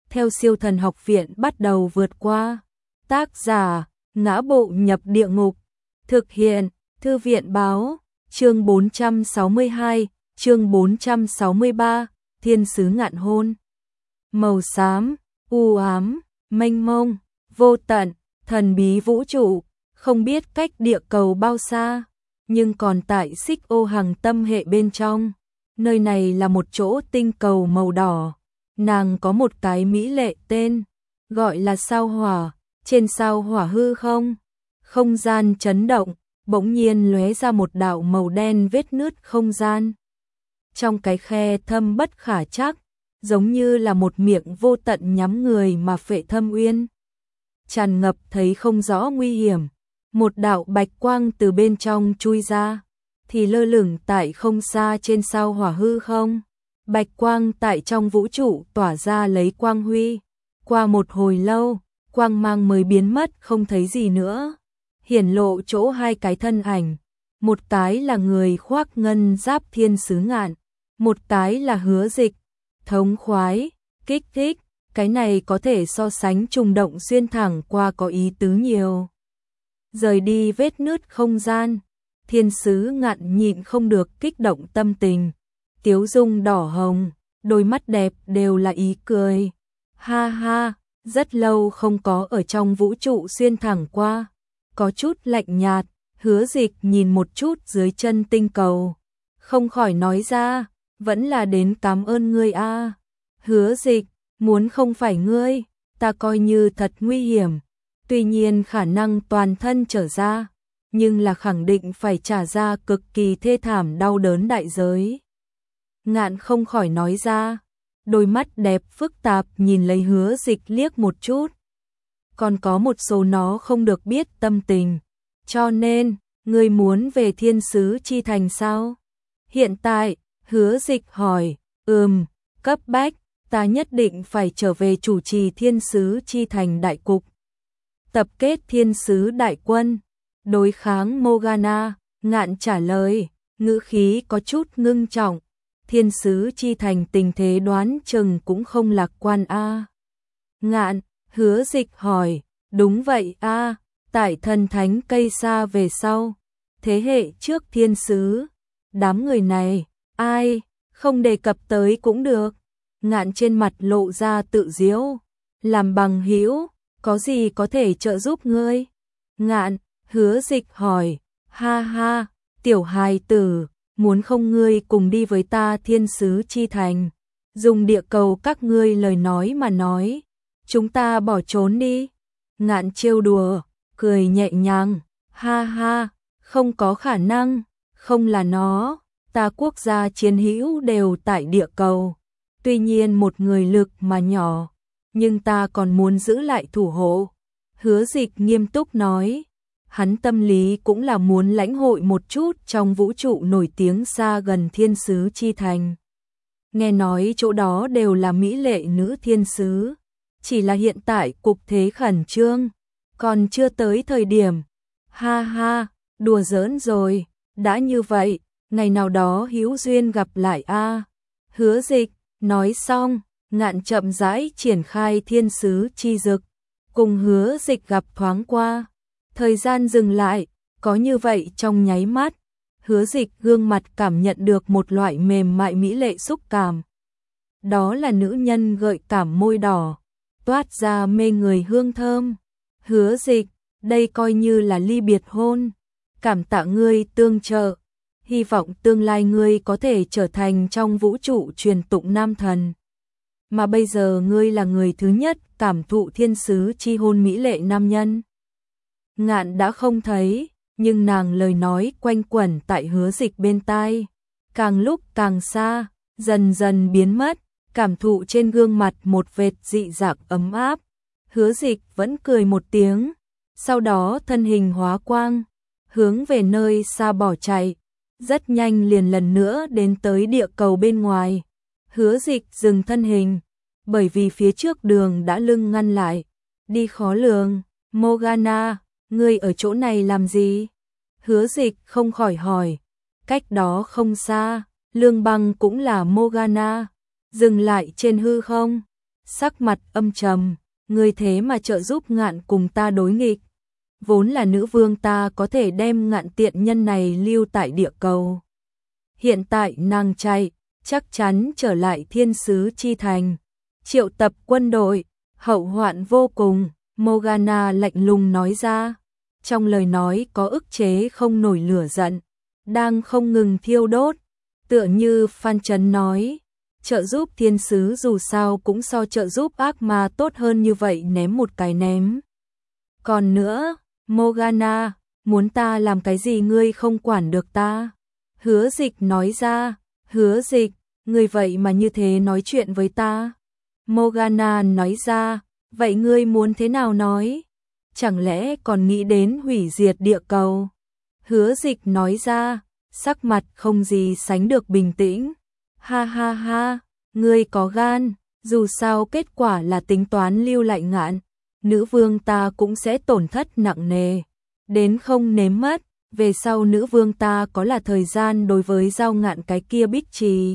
theo Siêu Thần Học Viện bắt đầu vượt qua. Tác giả: Ngã Bộ Nhập Địa Ngục. Thực hiện: Thư viện báo. Chương 462, chương 463, Thiên sứ ngạn hôn. Màu xám, u ám, mênh mông, vô tận, thần bí vũ trụ, không biết cách địa cầu bao xa, nhưng còn tại Xích Ô Hằng tâm hệ bên trong. Nơi này là một chỗ tinh cầu màu đỏ. Nàng có một cái mỹ lệ tên, gọi là sao hỏa. Trên sao hỏa hư không gian chấn động, bỗng nhiên lóe ra một đạo màu đen vết nứt không gian. Trong cái khe thâm bất khả trắc, giống như là một miệng vô tận nhắm người mà phệ thâm uyên. Tràn ngập thấy không rõ nguy hiểm, một đạo bạch quang từ bên trong chui ra, thì lơ lửng tại không xa trên sao hỏa hư không. Bạch quang tại trong vũ trụ tỏa ra lấy quang huy. Qua một hồi lâu, quang mang mới biến mất không thấy gì nữa. Hiển lộ chỗ hai cái thân ảnh. Một cái là người khoác ngân giáp thiên sứ ngạn. Một cái là Hứa Dịch. Thống khoái, kích thích. Cái này có thể so sánh trùng động xuyên thẳng qua có ý tứ nhiều. Rời đi vết nứt không gian. Thiên sứ ngạn nhịn không được kích động tâm tình. Tiếu dung đỏ hồng, đôi mắt đẹp đều là ý cười. Ha ha, rất lâu không có ở trong vũ trụ xuyên thẳng qua. Có chút lạnh nhạt, Hứa Dịch nhìn một chút dưới chân tinh cầu. Không khỏi nói ra, vẫn là đến cảm ơn ngươi a. Hứa Dịch, muốn không phải ngươi, ta coi như thật nguy hiểm. Tuy nhiên khả năng toàn thân trở ra, nhưng là khẳng định phải trả ra cực kỳ thê thảm đau đớn đại giới. Ngạn không khỏi nói ra, đôi mắt đẹp phức tạp nhìn lấy Hứa Dịch liếc một chút. Còn có một số nó không được biết tâm tình, cho nên, ngươi muốn về Thiên sứ chi thành sao? Hiện tại, Hứa Dịch hỏi, cấp bách, ta nhất định phải trở về chủ trì Thiên sứ chi thành đại cục. Tập kết thiên sứ đại quân, đối kháng Morgana. Ngạn trả lời, ngữ khí có chút ngưng trọng. Thiên sứ chi thành tình thế đoán chừng cũng không lạc quan a. Ngạn, Hứa Dịch hỏi, đúng vậy a, tại thần thánh cây xa về sau, thế hệ trước thiên sứ, đám người này, ai, không đề cập tới cũng được. Ngạn trên mặt lộ ra tự diễu, làm bằng hữu, có gì có thể trợ giúp ngươi? Ngạn, Hứa Dịch hỏi, ha ha, tiểu hài tử, muốn không ngươi cùng đi với ta Thiên sứ chi thành, dùng địa cầu các ngươi lời nói mà nói, chúng ta bỏ trốn đi. Ngạn trêu đùa, cười nhẹ nhàng, ha ha, không có khả năng, không là nó, ta quốc gia chiến hữu đều tại địa cầu, tuy nhiên một người lực mà nhỏ, nhưng ta còn muốn giữ lại thủ hộ. Hứa Dịch nghiêm túc nói, hắn tâm lý cũng là muốn lãnh hội một chút trong vũ trụ nổi tiếng xa gần Thiên sứ chi thành. Nghe nói chỗ đó đều là mỹ lệ nữ thiên sứ, chỉ là hiện tại cục thế khẩn trương, còn chưa tới thời điểm. Ha ha, đùa giỡn rồi, đã như vậy, ngày nào đó hữu duyên gặp lại a. Hứa Dịch nói xong, Ngạn chậm rãi triển khai thiên sứ chi dực, cùng Hứa Dịch gặp thoáng qua. Thời gian dừng lại, có như vậy trong nháy mắt, Hứa Dịch gương mặt cảm nhận được một loại mềm mại mỹ lệ xúc cảm. Đó là nữ nhân gợi cảm môi đỏ, toát ra mê người hương thơm. Hứa Dịch, đây coi như là ly biệt hôn, cảm tạ ngươi tương trợ, hy vọng tương lai ngươi có thể trở thành trong vũ trụ truyền tụng nam thần. Mà bây giờ ngươi là người thứ nhất cảm thụ thiên sứ chi hôn mỹ lệ nam nhân. Ngạn đã không thấy, nhưng nàng lời nói quanh quẩn tại Hứa Dịch bên tai, càng lúc càng xa, dần dần biến mất, cảm thụ trên gương mặt một vệt dị dạng ấm áp. Hứa Dịch vẫn cười một tiếng, sau đó thân hình hóa quang, hướng về nơi xa bỏ chạy, rất nhanh liền lần nữa đến tới địa cầu bên ngoài. Hứa Dịch dừng thân hình, bởi vì phía trước đường đã lưng ngăn lại, đi khó lường. Morgana, ngươi ở chỗ này làm gì? Hứa Dịch không khỏi hỏi. Cách đó không xa, Lương Băng cũng là Morgana, dừng lại trên hư không. sắc mặt âm trầm, ngươi thế mà trợ giúp Ngạn cùng ta đối nghịch. Vốn là nữ vương ta có thể đem Ngạn tiện nhân này lưu tại địa cầu. Hiện tại nàng chạy, chắc chắn trở lại thiên sứ chi thành. Triệu tập quân đội, hậu hoạn vô cùng, Morgana lạnh lùng nói ra. Trong lời nói có ức chế không nổi lửa giận, đang không ngừng thiêu đốt. Tựa như Phan Trấn nói, trợ giúp thiên sứ dù sao cũng so trợ giúp ác ma tốt hơn như vậy ném một cái ném. Còn nữa, Morgana, muốn ta làm cái gì ngươi không quản được ta. Hứa Dịch nói ra, Hứa Dịch, ngươi vậy mà như thế nói chuyện với ta. Morgana nói ra, vậy ngươi muốn thế nào nói? Chẳng lẽ còn nghĩ đến hủy diệt địa cầu? Hứa Dịch nói ra, sắc mặt không gì sánh được bình tĩnh. Ha ha ha, ngươi có gan, dù sao kết quả là tính toán lưu lại Ngạn. Nữ vương ta cũng sẽ tổn thất nặng nề. Đến không nếm mất, về sau nữ vương ta có là thời gian đối với giao Ngạn cái kia bích trì.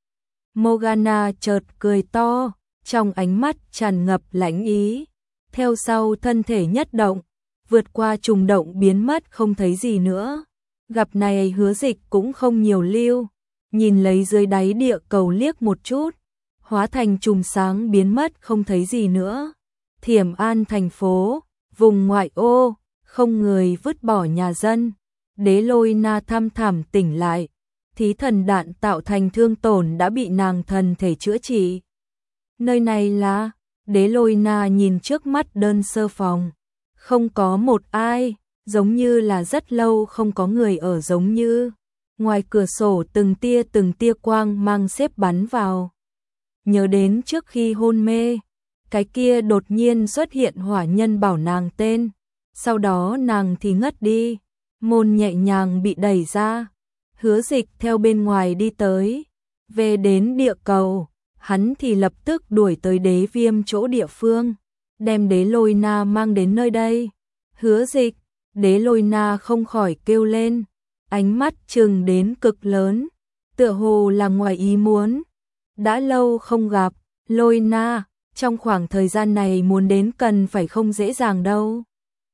Morgana chợt cười to, trong ánh mắt tràn ngập lãnh ý. Theo sau thân thể nhất động, vượt qua trùng động biến mất không thấy gì nữa. Gặp này Hứa Dịch cũng không nhiều lưu, nhìn lấy dưới đáy địa cầu liếc một chút, hóa thành chùm sáng biến mất không thấy gì nữa. Thiểm An thành phố, vùng ngoại ô, không người vứt bỏ nhà dân. Đế Lôi Na thăm thẳm tỉnh lại, thí thần đạn tạo thành thương tổn đã bị nàng thần thể chữa trị. Nơi này là... Đế Lôi Na nhìn trước mắt đơn sơ phòng, không có một ai, giống như là rất lâu không có người ở giống như. Ngoài cửa sổ từng tia quang mang xếp bắn vào. Nhớ đến trước khi hôn mê, cái kia đột nhiên xuất hiện hỏa nhân bảo nàng tên, sau đó nàng thì ngất đi, môn nhẹ nhàng bị đẩy ra. Hứa Dịch theo bên ngoài đi tới, về đến địa cầu. Hắn thì lập tức đuổi tới Đế Viêm chỗ địa phương, đem Đế Lôi Na mang đến nơi đây. Hứa Dịch, Đế Lôi Na không khỏi kêu lên, ánh mắt trừng đến cực lớn, tựa hồ là ngoài ý muốn. Đã lâu không gặp, Lôi Na, trong khoảng thời gian này muốn đến cần phải không dễ dàng đâu.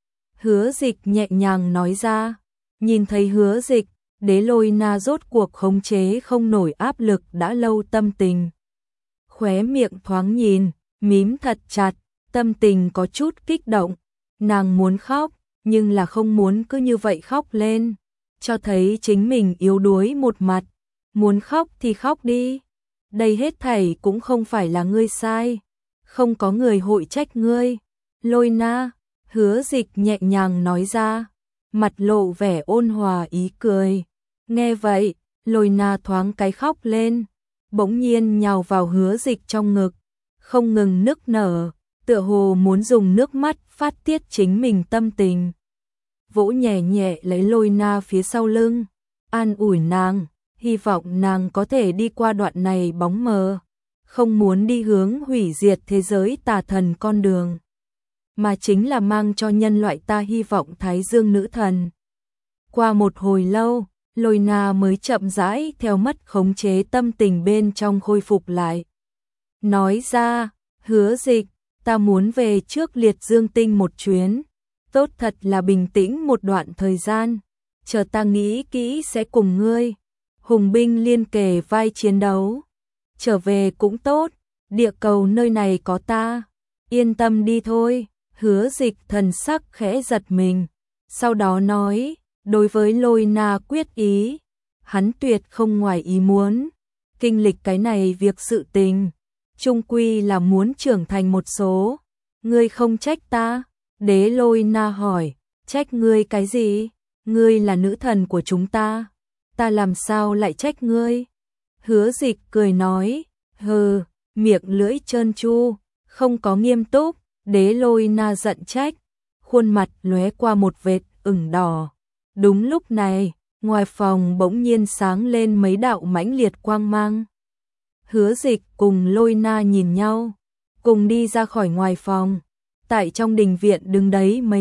Hứa Dịch nhẹ nhàng nói ra, nhìn thấy Hứa Dịch, Đế Lôi Na rốt cuộc khống chế không nổi áp lực đã lâu tâm tình. Khóe miệng thoáng nhìn, mím thật chặt, tâm tình có chút kích động. Nàng muốn khóc, nhưng là không muốn cứ như vậy khóc lên, cho thấy chính mình yếu đuối một mặt. Muốn khóc thì khóc đi, đây hết thảy cũng không phải là ngươi sai, không có người hội trách ngươi. Lôi Na, Hứa Dịch nhẹ nhàng nói ra, mặt lộ vẻ ôn hòa ý cười. Nghe vậy, Lôi Na thoáng cái khóc lên, bỗng nhiên nhào vào Hứa Dịch trong ngực, không ngừng nức nở, tựa hồ muốn dùng nước mắt phát tiết chính mình tâm tình. Vỗ nhẹ nhẹ lấy Lôi Na phía sau lưng, an ủi nàng, hy vọng nàng có thể đi qua đoạn này bóng mờ, không muốn đi hướng hủy diệt thế giới tà thần con đường, mà chính là mang cho nhân loại ta hy vọng Thái Dương nữ thần. Qua một hồi lâu, Lôi Na mới chậm rãi theo mất khống chế tâm tình bên trong khôi phục lại. Nói ra, Hứa Dịch, ta muốn về trước Liệt Dương Tinh một chuyến, tốt thật là bình tĩnh một đoạn thời gian, chờ ta nghĩ kỹ sẽ cùng ngươi, hùng binh liên kề vai chiến đấu. Trở về cũng tốt, địa cầu nơi này có ta, yên tâm đi thôi. Hứa Dịch thần sắc khẽ giật mình, sau đó nói, đối với Lôi Na quyết ý, hắn tuyệt không ngoài ý muốn. Kinh lịch cái này việc sự tình, chung quy là muốn trưởng thành một số. Ngươi không trách ta? Đế Lôi Na hỏi, trách ngươi cái gì? Ngươi là nữ thần của chúng ta, ta làm sao lại trách ngươi? Hứa Dịch cười nói, hừ, miệng lưỡi trơn tru, không có nghiêm túc. Đế Lôi Na giận trách, khuôn mặt lóe qua một vệt ửng đỏ. Đúng lúc này, ngoài phòng bỗng nhiên sáng lên mấy đạo mãnh liệt quang mang. Hứa Dịch cùng Lôi Na nhìn nhau, cùng đi ra khỏi ngoài phòng. Tại trong đình viện đứng đấy mấy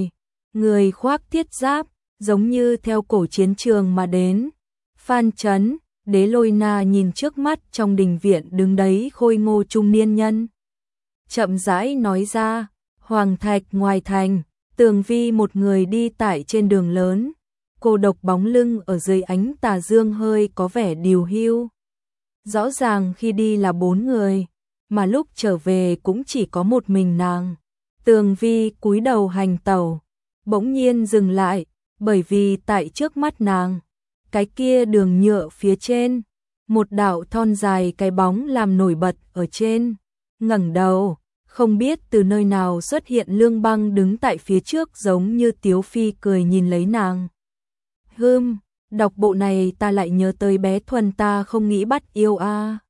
người khoác thiết giáp, giống như theo cổ chiến trường mà đến. Phan Trấn, Đế Lôi Na nhìn trước mắt trong đình viện đứng đấy khôi ngô trung niên nhân, chậm rãi nói ra, Hoàng Thạch ngoài thành, Tường Vi một người đi tại trên đường lớn, cô độc bóng lưng ở dưới ánh tà dương hơi có vẻ điều hưu. Rõ ràng khi đi là 4 người, mà lúc trở về cũng chỉ có một mình nàng. Tường Vi cúi đầu hành tẩu, bỗng nhiên dừng lại, bởi vì tại trước mắt nàng, cái kia đường nhựa phía trên, một đạo thon dài cái bóng làm nổi bật ở trên. Ngẩng đầu, không biết từ nơi nào xuất hiện Lương Băng đứng tại phía trước giống như Tiếu Phi cười nhìn lấy nàng. Đọc bộ này ta lại nhớ tới bé Thuần ta không nghĩ bắt yêu a.